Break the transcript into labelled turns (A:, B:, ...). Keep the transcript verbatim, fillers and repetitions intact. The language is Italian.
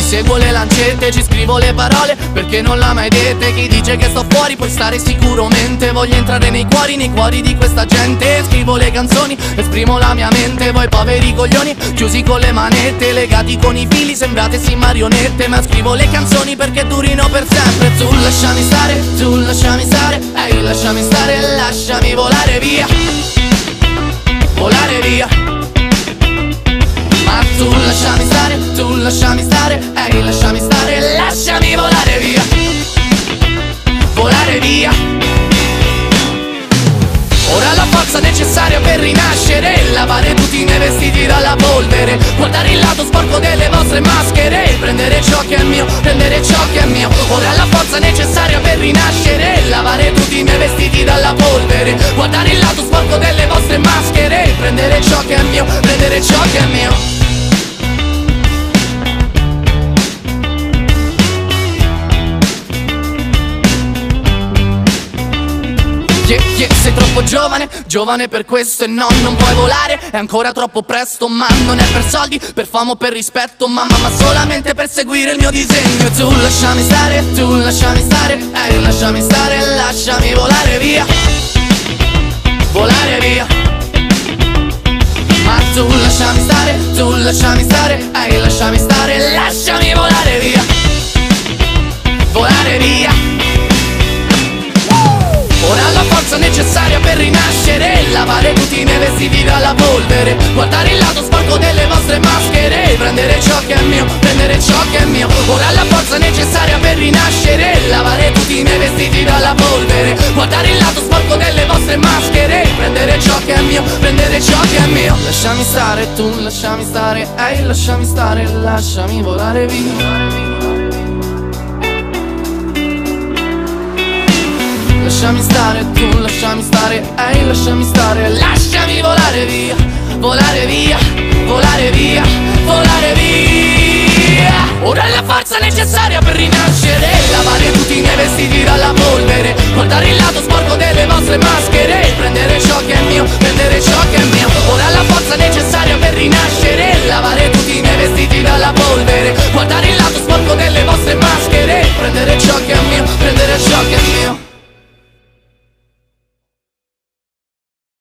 A: seguo le lancette, ci scrivo le parole perché non l'ha mai dette. Chi dice che sto fuori puoi stare sicuramente. Voglio entrare nei cuori, nei cuori di questa gente. Scrivo le canzoni, esprimo la mia mente. Voi poveri coglioni, chiusi con le manette, legati con i fili, sembrate sì marionette. Ma scrivo le canzoni perché durino per sempre. Tu lasciami stare, tu lasciami stare, ehi lasciami stare, lasciami volare via, volare via. Ma tu lasciami stare, tu lasciami stare, ehi lasciami stare, lasciami volare via, volare via. Ora la forza necessaria per rinascere, lavare tutti i miei vestiti dalla polvere, guardare il lato sporco delle vostre maschere, prendere ciò che è mio, prendere ciò che è mio. Ora la forza necessaria per rinascere, lavare tutti i miei vestiti dalla polvere, guardare il lato sporco delle vostre maschere, prendere ciò che è mio, prendere ciò che è mio. Yeah, yeah, sei troppo giovane, giovane per questo e no, non puoi volare, è ancora troppo presto, ma non è per soldi, per fama o per rispetto, mamma, ma solamente per seguire il mio disegno. Tu lasciami stare, tu lasciami stare, ehi lasciami stare, lasciami volare via, volare via. Ma tu lasciami stare, tu lasciami stare, ehi lasciami stare, lasciami volare via, volare via. Ora la forza necessaria per rinascere, lavare tutti i miei vestiti dalla polvere, guardare il lato sporco delle vostre maschere, prendere ciò che è mio, prendere ciò che è mio. Ora la forza necessaria per rinascere, lavare tutti i miei vestiti dalla polvere, guardare il lato sporco delle vostre maschere, prendere ciò che è mio, prendere ciò che è mio. Lasciami stare, tu lasciami stare, ehi lasciami stare, lasciami volare via, lasciami stare, tu lasciami stare, ehi lasciami stare, lasciami volare via, volare via, volare via, volare via. Ora è la forza necessaria per rinascere, lavare tutti i miei vestiti dalla polvere, guardare il lato sporco delle vostre maschere,